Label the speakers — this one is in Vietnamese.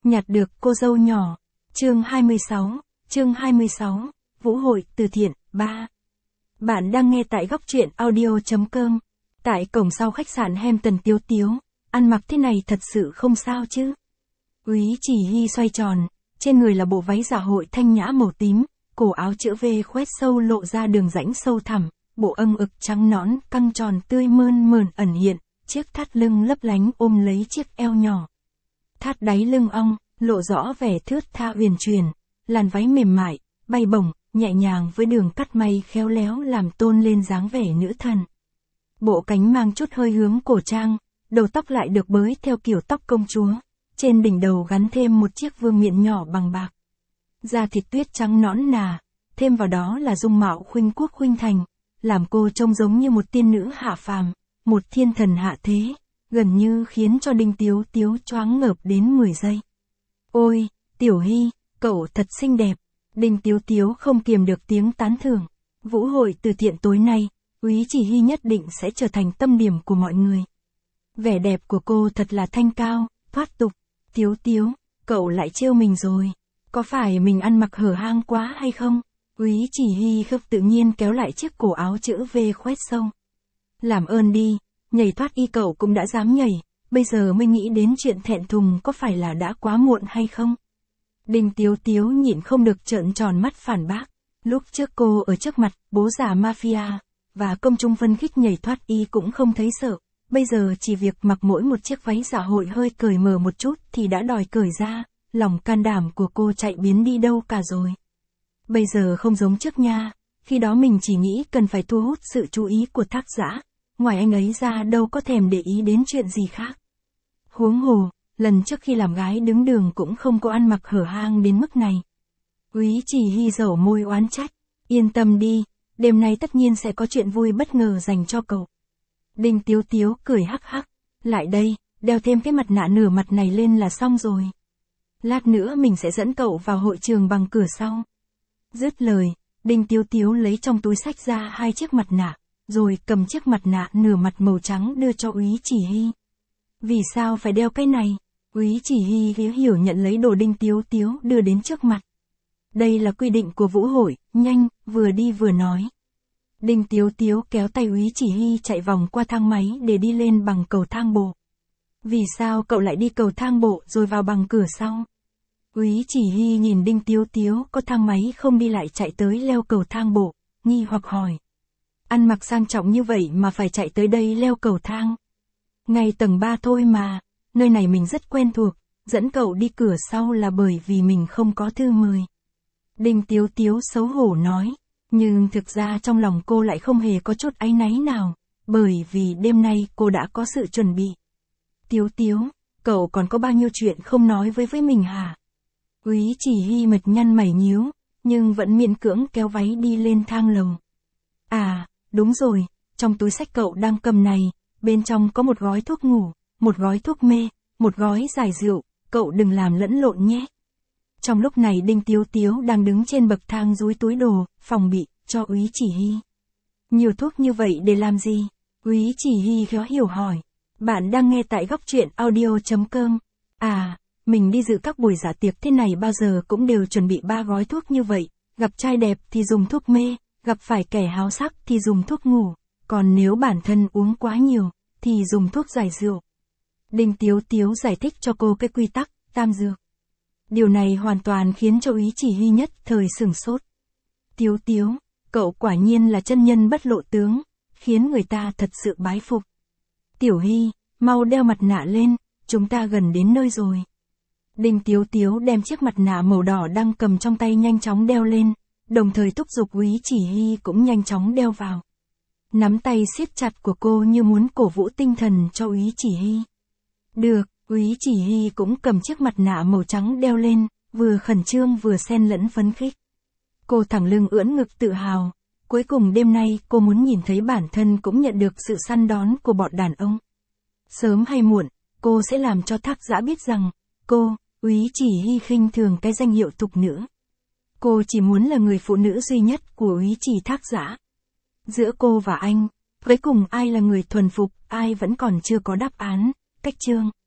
Speaker 1: nhặt được cô dâu nhỏ. Chương 26, Vũ hội từ thiện, 3. Bạn đang nghe tại góc truyện audio.com. Tại cổng sau khách sạn Hampton Tiếu Tiếu, ăn mặc thế này thật sự không sao chứ. Úy Chỉ Hy xoay tròn, trên người là bộ váy dạ hội thanh nhã màu tím, cổ áo chữ V khoét sâu lộ ra đường rãnh sâu thẳm, bộ âng ực trắng nõn căng tròn tươi mơn mởn ẩn hiện, chiếc thắt lưng lấp lánh ôm lấy chiếc eo nhỏ. Thắt đáy lưng ong, lộ rõ vẻ thướt tha huyền truyền, làn váy mềm mại, bay bổng, nhẹ nhàng với đường cắt may khéo léo làm tôn lên dáng vẻ nữ thần. Bộ cánh mang chút hơi hướng cổ trang, đầu tóc lại được bới theo kiểu tóc công chúa, trên đỉnh đầu gắn thêm một chiếc vương miện nhỏ bằng bạc. Da thịt tuyết trắng nõn nà, thêm vào đó là dung mạo khuynh quốc khuynh thành, làm cô trông giống như một tiên nữ hạ phàm, một thiên thần hạ thế, gần như khiến cho Đinh Tiếu Tiếu choáng ngợp đến 10 giây. Ôi, Tiểu Hy, cậu thật xinh đẹp. Đinh Tiếu Tiếu không kiềm được tiếng tán thưởng. Vũ hội từ thiện tối nay, Úy Chỉ Hy nhất định sẽ trở thành tâm điểm của mọi người. Vẻ đẹp của cô thật là thanh cao, thoát tục. Tiếu Tiếu, cậu lại trêu mình rồi. Có phải mình ăn mặc hở hang quá hay không? Úy Chỉ Hy khớp tự nhiên kéo lại chiếc cổ áo chữ V khoét sâu. Làm ơn đi, nhảy thoát y cậu cũng đã dám nhảy, bây giờ mới nghĩ đến chuyện thẹn thùng có phải là đã quá muộn hay không? Đinh Tiếu Tiếu nhịn không được trợn tròn mắt phản bác. Lúc trước cô ở trước mặt bố già mafia và công chúng phân khích nhảy thoát y cũng không thấy sợ, bây giờ chỉ việc mặc mỗi một chiếc váy dạ hội hơi cởi mở một chút thì đã đòi cởi ra, lòng can đảm của cô chạy biến đi đâu cả rồi. Bây giờ không giống trước nha, khi đó mình chỉ nghĩ cần phải thu hút sự chú ý của tác giả, ngoài anh ấy ra đâu có thèm để ý đến chuyện gì khác. Huống hồ, lần trước khi làm gái đứng đường cũng không có ăn mặc hở hang đến mức này. Úy Chỉ Hy dẩu môi oán trách, yên tâm đi, đêm nay tất nhiên sẽ có chuyện vui bất ngờ dành cho cậu. Đinh Tiếu Tiếu cười hắc hắc, lại đây, đeo thêm cái mặt nạ nửa mặt này lên là xong rồi. Lát nữa mình sẽ dẫn cậu vào hội trường bằng cửa sau. Dứt lời, Đinh Tiếu Tiếu lấy trong túi xách ra 2 chiếc mặt nạ, rồi cầm chiếc mặt nạ nửa mặt màu trắng đưa cho Úy Chỉ Hy. Vì sao phải đeo cái này? Úy Chỉ Hy hiểu nhận lấy đồ Đinh Tiếu Tiếu đưa đến trước mặt. Đây là quy định của vũ hội, nhanh, vừa đi vừa nói. Đinh Tiếu Tiếu kéo tay Úy Chỉ Hy chạy vòng qua thang máy để đi lên bằng cầu thang bộ. Vì sao cậu lại đi cầu thang bộ rồi vào bằng cửa sau? Úy Chỉ Hy nhìn Đinh Tiếu Tiếu có thang máy không đi lại chạy tới leo cầu thang bộ, nghi hoặc hỏi. Ăn mặc sang trọng như vậy mà phải chạy tới đây leo cầu thang. Ngay tầng 3 thôi mà, nơi này mình rất quen thuộc, dẫn cậu đi cửa sau là bởi vì mình không có thư mời. Đinh Tiếu Tiếu xấu hổ nói, nhưng thực ra trong lòng cô lại không hề có chút áy náy nào, bởi vì đêm nay cô đã có sự chuẩn bị. Tiếu Tiếu, cậu còn có bao nhiêu chuyện không nói với mình hả? Úy Chỉ Hy mệt nhăn mày nhíu, nhưng vẫn miễn cưỡng kéo váy đi lên thang lầu. À, đúng rồi, trong túi xách cậu đang cầm này, bên trong có một gói thuốc ngủ, một gói thuốc mê, một gói giải rượu, cậu đừng làm lẫn lộn nhé. Trong lúc này Đinh Tiếu Tiếu đang đứng trên bậc thang dúi túi đồ, phòng bị, cho Úy Chỉ Hy. Nhiều thuốc như vậy để làm gì? Úy Chỉ Hy khó hiểu hỏi. Bạn đang nghe tại góc truyện audio.com. À, mình đi dự các buổi dạ tiệc thế này bao giờ cũng đều chuẩn bị 3 gói thuốc như vậy, gặp trai đẹp thì dùng thuốc mê, gặp phải kẻ háo sắc thì dùng thuốc ngủ, còn nếu bản thân uống quá nhiều, thì dùng thuốc giải rượu. Đinh Tiếu Tiếu giải thích cho cô cái quy tắc, tam dược. Điều này hoàn toàn khiến cho Úy Chỉ Hy nhất thời sửng sốt. Tiếu Tiếu, cậu quả nhiên là chân nhân bất lộ tướng, khiến người ta thật sự bái phục. Tiểu Hy, mau đeo mặt nạ lên, chúng ta gần đến nơi rồi. Đinh Tiếu Tiếu đem chiếc mặt nạ màu đỏ đang cầm trong tay nhanh chóng đeo lên, đồng thời thúc giục Úy Chỉ Hy cũng nhanh chóng đeo vào. Nắm tay siết chặt của cô như muốn cổ vũ tinh thần cho Úy Chỉ Hy. Được, Úy Chỉ Hy cũng cầm chiếc mặt nạ màu trắng đeo lên, vừa khẩn trương vừa xen lẫn phấn khích. Cô thẳng lưng ưỡn ngực tự hào, cuối cùng đêm nay cô muốn nhìn thấy bản thân cũng nhận được sự săn đón của bọn đàn ông. Sớm hay muộn, cô sẽ làm cho tác giả biết rằng, cô, Úy Chỉ Hy khinh thường cái danh hiệu thục nữ. Cô chỉ muốn là người phụ nữ duy nhất của Úy Chỉ tác giả. Giữa cô và anh, cuối cùng ai là người thuần phục, ai vẫn còn chưa có đáp án. Cách chương